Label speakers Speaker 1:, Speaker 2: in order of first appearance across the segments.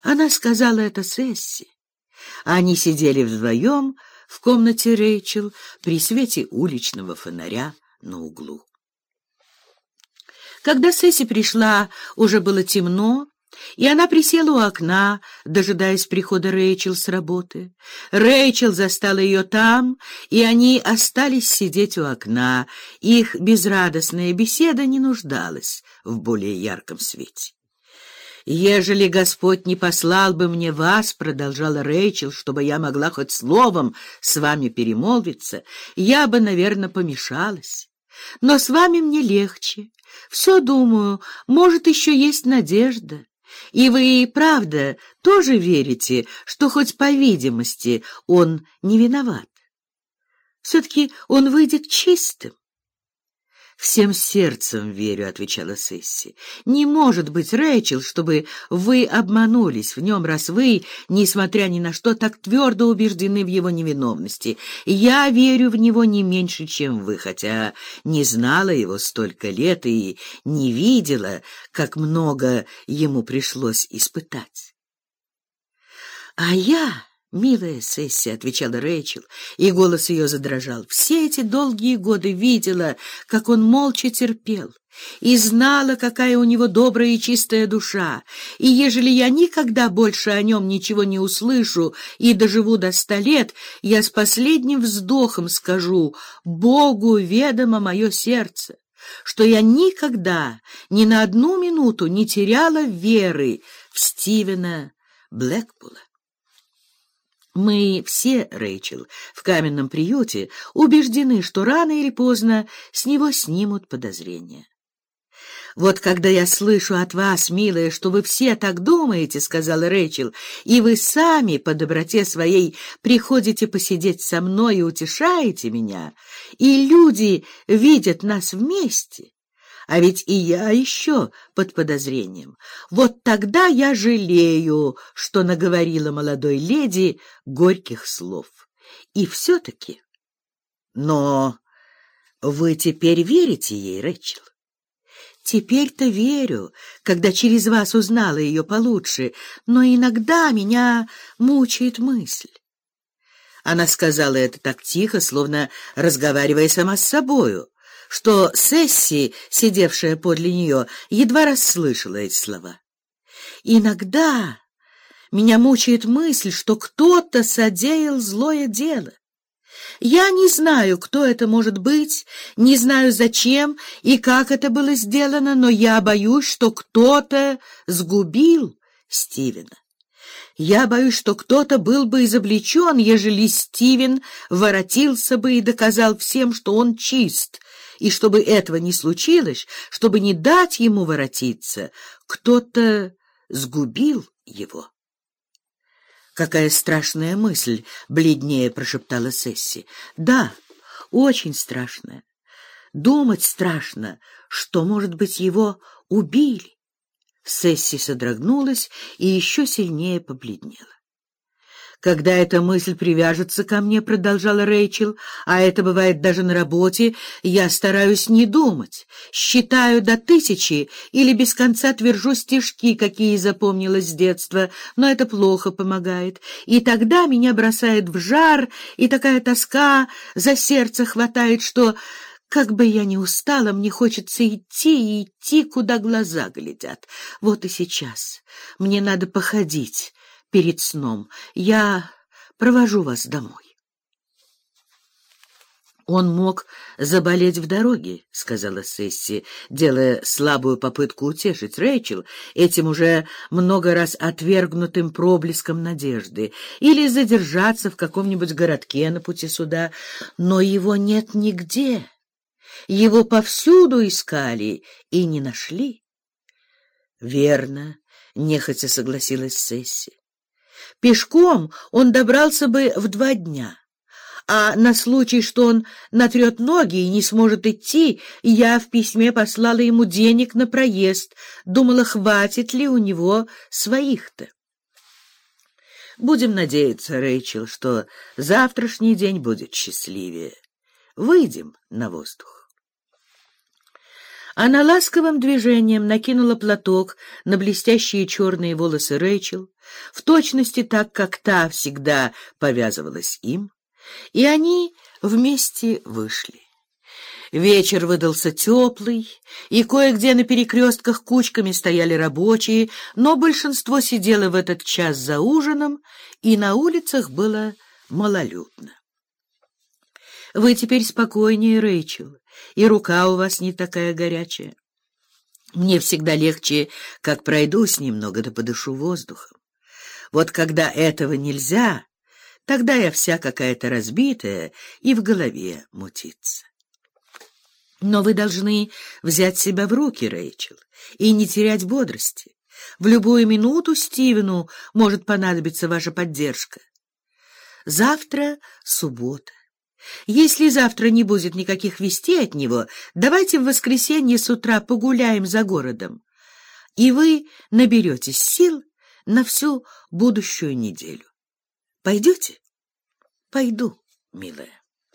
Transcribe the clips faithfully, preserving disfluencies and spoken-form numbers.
Speaker 1: Она сказала это Сесси. Они сидели вдвоем в комнате Рэйчел при свете уличного фонаря на углу. Когда Сесси пришла, уже было темно, и она присела у окна, дожидаясь прихода Рэйчел с работы. Рэйчел застала ее там, и они остались сидеть у окна. Их безрадостная беседа не нуждалась в более ярком свете. «Ежели Господь не послал бы мне вас, — продолжала Рэйчел, — чтобы я могла хоть словом с вами перемолвиться, я бы, наверное, помешалась. Но с вами мне легче. Все, думаю, может, еще есть надежда. И вы, правда, тоже верите, что хоть по видимости он не виноват? Все-таки он выйдет чистым». «Всем сердцем верю», — отвечала Сесси. «Не может быть, Рэйчел, чтобы вы обманулись в нем, раз вы, несмотря ни на что, так твердо убеждены в его невиновности. Я верю в него не меньше, чем вы, хотя не знала его столько лет и не видела, как много ему пришлось испытать». «А я...» «Милая Сесси», — отвечала Рэйчел, и голос ее задрожал, — «все эти долгие годы видела, как он молча терпел, и знала, какая у него добрая и чистая душа, и ежели я никогда больше о нем ничего не услышу и доживу до ста лет, я с последним вздохом скажу: Богу ведомо мое сердце, что я никогда ни на одну минуту не теряла веры в Стивена Блэкпула». Мы все, Рэйчел, в каменном приюте убеждены, что рано или поздно с него снимут подозрения. «Вот когда я слышу от вас, милая, что вы все так думаете, — сказала Рэйчел, — и вы сами по доброте своей приходите посидеть со мной и утешаете меня, и люди видят нас вместе, а ведь и я еще под подозрением, вот тогда я жалею, что наговорила молодой леди горьких слов. И все-таки... Но вы теперь верите ей, Рэйчел?» «Теперь-то верю, когда через вас узнала ее получше, но иногда меня мучает мысль». Она сказала это так тихо, словно разговаривая сама с собою, что Сесси, сидевшая подле нее, едва расслышала эти слова. «Иногда меня мучает мысль, что кто-то содеял злое дело. Я не знаю, кто это может быть, не знаю, зачем и как это было сделано, но я боюсь, что кто-то сгубил Стивена. Я боюсь, что кто-то был бы изобличен, ежели Стивен воротился бы и доказал всем, что он чист, и чтобы этого не случилось, чтобы не дать ему воротиться, кто-то сгубил его». «Какая страшная мысль!» — бледнее прошептала Сесси. «Да, очень страшная. Думать страшно, что, может быть, его убили». Сесси содрогнулась и еще сильнее побледнела. «Когда эта мысль привяжется ко мне, — продолжала Рэйчел, — а это бывает даже на работе, я стараюсь не думать, считаю до тысячи или без конца твержу стишки, какие запомнилось с детства, но это плохо помогает, и тогда меня бросает в жар, и такая тоска за сердце хватает, что, как бы я ни устала, мне хочется идти и идти, куда глаза глядят. Вот и сейчас мне надо походить перед сном. Я провожу вас домой». «Он мог заболеть в дороге, — сказала Сесси, делая слабую попытку утешить Рэйчел этим уже много раз отвергнутым проблеском надежды, или задержаться в каком-нибудь городке на пути сюда. Но его нет нигде. Его повсюду искали и не нашли». «Верно, — нехотя согласилась Сесси. Пешком он добрался бы в два дня, а на случай, что он натрет ноги и не сможет идти, я в письме послала ему денег на проезд, думала, хватит ли у него своих-то. Будем надеяться, Рэйчел, что завтрашний день будет счастливее. Выйдем на воздух». Она ласковым движением накинула платок на блестящие черные волосы Рэйчел, в точности так, как та всегда повязывалась им, и они вместе вышли. Вечер выдался теплый, и кое-где на перекрестках кучками стояли рабочие, но большинство сидело в этот час за ужином, и на улицах было малолюдно. «Вы теперь спокойнее, Рэйчел, и рука у вас не такая горячая. Мне всегда легче, как пройдусь немного да подышу воздухом. Вот когда этого нельзя, тогда я вся какая-то разбитая и в голове мутится. Но вы должны взять себя в руки, Рэйчел, и не терять бодрости. В любую минуту Стивену может понадобиться ваша поддержка. Завтра суббота. Если завтра не будет никаких вестей от него, давайте в воскресенье с утра погуляем за городом, и вы наберетесь сил на всю будущую неделю. Пойдете? Пойду, милая.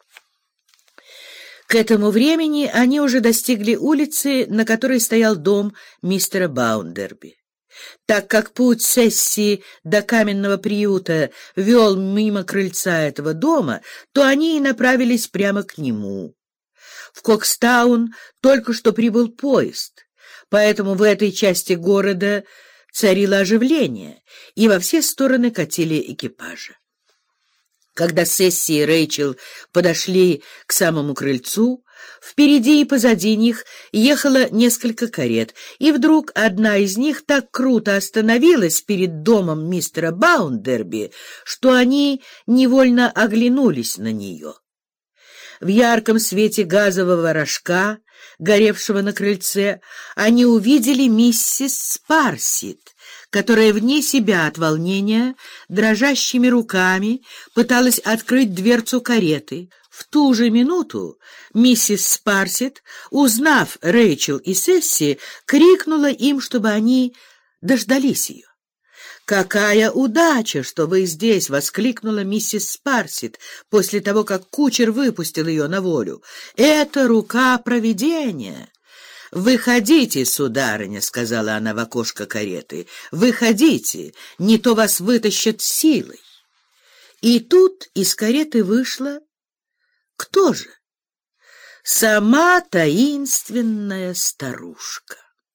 Speaker 1: К этому времени они уже достигли улицы, на которой стоял дом мистера Баундерби. Так как путь Сесси до каменного приюта вел мимо крыльца этого дома, то они и направились прямо к нему. В Кокстаун только что прибыл поезд, поэтому в этой части города царило оживление, и во все стороны катили экипажи. Когда Сесси и Рэйчел подошли к самому крыльцу, впереди и позади них ехало несколько карет, и вдруг одна из них так круто остановилась перед домом мистера Баундерби, что они невольно оглянулись на нее. В ярком свете газового рожка, горевшего на крыльце, они увидели миссис Спарсит, которая вне себя от волнения дрожащими руками пыталась открыть дверцу кареты. В ту же минуту миссис Спарсит, узнав Рэйчел и Сесси, крикнула им, чтобы они дождались ее. «Какая удача, что вы здесь!» — воскликнула миссис Спарсит после того, как кучер выпустил ее на волю. «Это рука провидения!» «Выходите, сударыня», — сказала она в окошко кареты, — «выходите, не то вас вытащат силой». И тут из кареты вышла... Кто же? Сама таинственная старушка.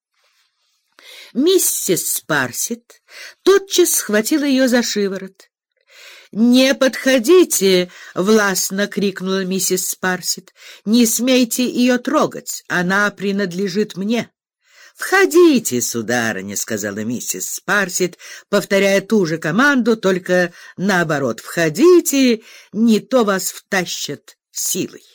Speaker 1: Миссис Спарсит тотчас схватила ее за шиворот. «Не подходите!» — властно крикнула миссис Спарсит. «Не смейте ее трогать, она принадлежит мне». «Входите, сударыня», — сказала миссис Спарсит, повторяя ту же команду, только наоборот. «Входите, не то вас втащат силой».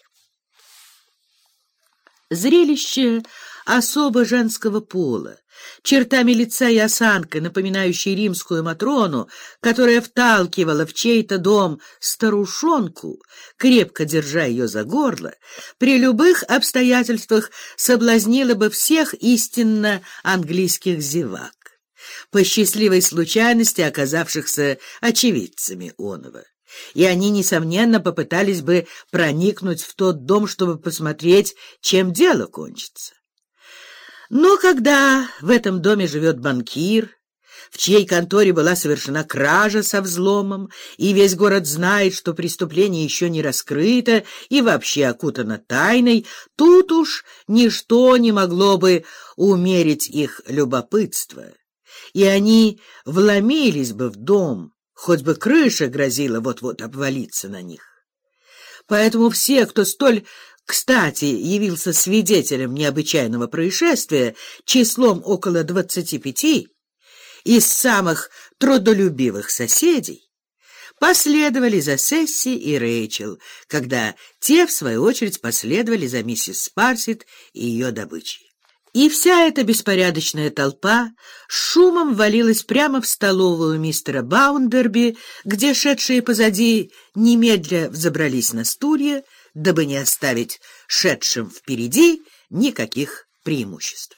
Speaker 1: Зрелище особо женского пола, чертами лица и осанкой, напоминающей римскую Матрону, которая вталкивала в чей-то дом старушонку, крепко держа ее за горло, при любых обстоятельствах соблазнило бы всех истинно английских зевак, по счастливой случайности оказавшихся очевидцами оного. И они, несомненно, попытались бы проникнуть в тот дом, чтобы посмотреть, чем дело кончится. Но когда в этом доме живет банкир, в чьей конторе была совершена кража со взломом, и весь город знает, что преступление еще не раскрыто и вообще окутано тайной, тут уж ничто не могло бы умерить их любопытство, и они вломились бы в дом, хоть бы крыша грозила вот-вот обвалиться на них. Поэтому все, кто столь кстати явился свидетелем необычайного происшествия, числом около двадцати пяти, из самых трудолюбивых соседей, последовали за Сесси и Рэйчел, когда те, в свою очередь, последовали за миссис Спарсит и ее добычей. И вся эта беспорядочная толпа с шумом валилась прямо в столовую мистера Баундерби, где шедшие позади немедля взобрались на стулья, дабы не оставить шедшим впереди никаких преимуществ.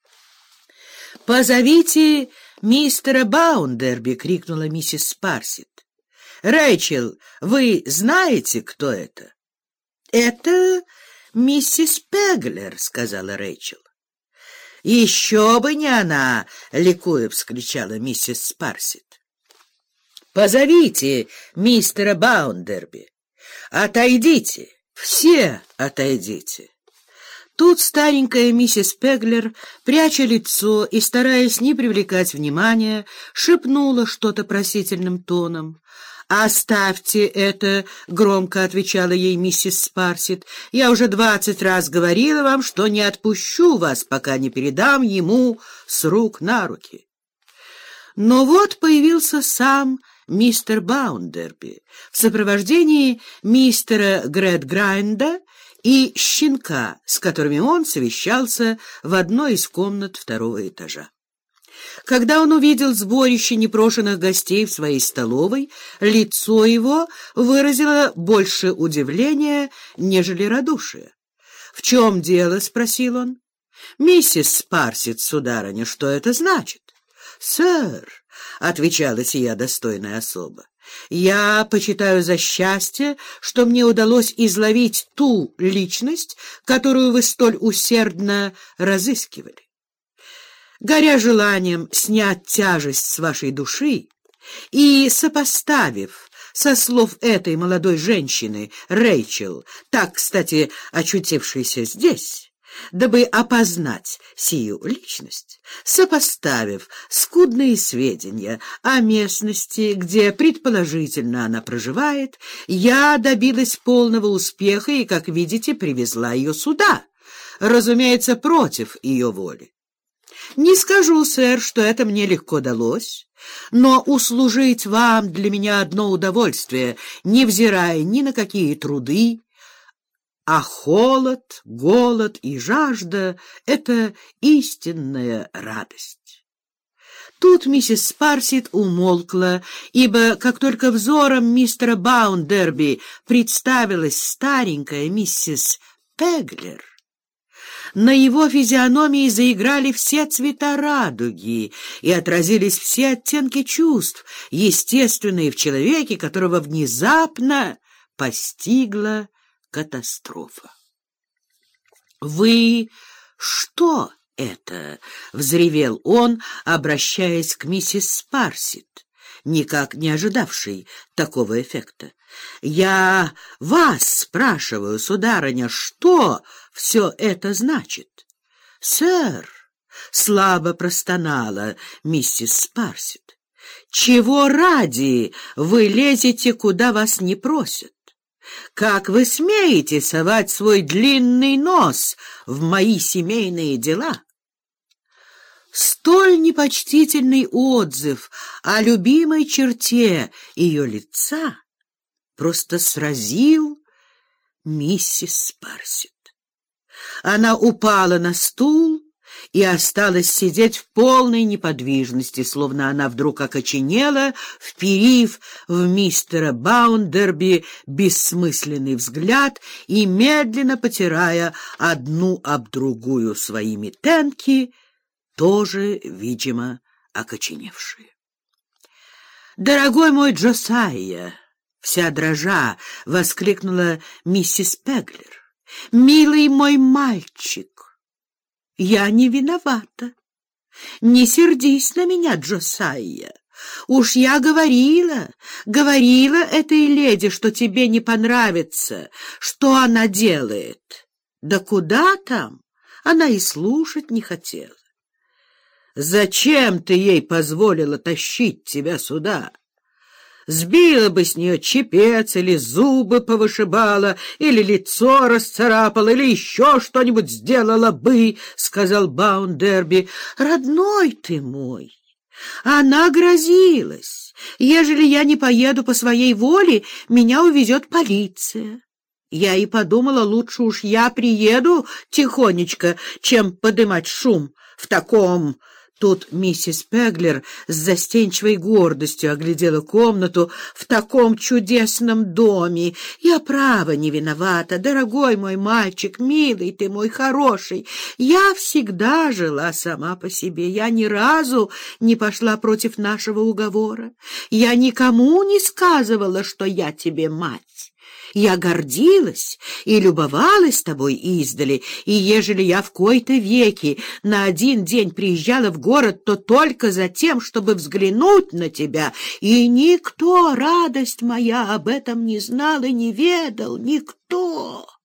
Speaker 1: «Позовите мистера Баундерби!» — крикнула миссис Спарсит. «Рэйчел, вы знаете, кто это?» «Это миссис Пеглер», — сказала Рэйчел. «Еще бы не она!» — ликуя вскричала миссис Спарсит. «Позовите мистера Баундерби! Отойдите! Все отойдите!» Тут старенькая миссис Пеглер, пряча лицо и стараясь не привлекать внимания, шепнула что-то просительным тоном. «Оставьте это!» — громко отвечала ей миссис Спарсит. «Я уже двадцать раз говорила вам, что не отпущу вас, пока не передам ему с рук на руки». Но вот появился сам мистер Баундерби в сопровождении мистера Грэдграйнда и щенка, с которыми он совещался в одной из комнат второго этажа. Когда он увидел сборище непрошенных гостей в своей столовой, лицо его выразило больше удивления, нежели радушия. «В чем дело?» — спросил он. «Миссис Спарсит, сударыня, что это значит?» «Сэр», — отвечала сия достойная особа, — «я почитаю за счастье, что мне удалось изловить ту личность, которую вы столь усердно разыскивали. Горя желанием снять тяжесть с вашей души и сопоставив со слов этой молодой женщины, Рэйчел, так, кстати, очутившейся здесь, дабы опознать сию личность, сопоставив скудные сведения о местности, где предположительно она проживает, я добилась полного успеха и, как видите, привезла ее сюда, разумеется, против ее воли. Не скажу, сэр, что это мне легко далось, но услужить вам для меня одно удовольствие, невзирая ни на какие труды, а холод, голод и жажда — это истинная радость. Тут миссис Спарсит умолкла, ибо как только взором мистера Баундерби представилась старенькая миссис Пеглер, на его физиономии заиграли все цвета радуги и отразились все оттенки чувств, естественные в человеке, которого внезапно постигла катастрофа. «Вы что это?» — взревел он, обращаясь к миссис Спарсит, никак не ожидавшей такого эффекта. «Я вас спрашиваю, сударыня, что все это значит?» «Сэр», — слабо простонала миссис Спарсит, — «чего ради вы лезете, куда вас не просят? Как вы смеете совать свой длинный нос в мои семейные дела?» Столь непочтительный отзыв о любимой черте ее лица просто сразил миссис Спарсит. Она упала на стул и осталась сидеть в полной неподвижности, словно она вдруг окоченела, вперив в мистера Баундерби бессмысленный взгляд и медленно потирая одну об другую своими тенки, тоже, видимо, окоченевшие. «Дорогой мой Джосайя!» — вся дрожа воскликнула миссис Пеглер. «Милый мой мальчик, я не виновата. Не сердись на меня, Джосайя. Уж я говорила, говорила этой леди, что тебе не понравится, что она делает. Да куда там? Она и слушать не хотела. Зачем ты ей позволила тащить тебя сюда? Сбила бы с нее чепец, или зубы повышибала, или лицо расцарапала, или еще что-нибудь сделала бы, — сказал Баундерби. — Родной ты мой! Она грозилась. Ежели я не поеду по своей воле, меня увезет полиция. Я и подумала, лучше уж я приеду тихонечко, чем подымать шум в таком... Тут миссис Пеглер с застенчивой гордостью оглядела комнату. В таком чудесном доме. Я, право, не виновата, дорогой мой мальчик, милый ты мой хороший. Я всегда жила сама по себе. Я ни разу не пошла против нашего уговора. Я никому не сказывала, что я тебе мать. Я гордилась и любовалась тобой издали, и ежели я в кои-то веки на один день приезжала в город, то только за тем, чтобы взглянуть на тебя, и никто, радость моя, об этом не знал и не ведал, никто».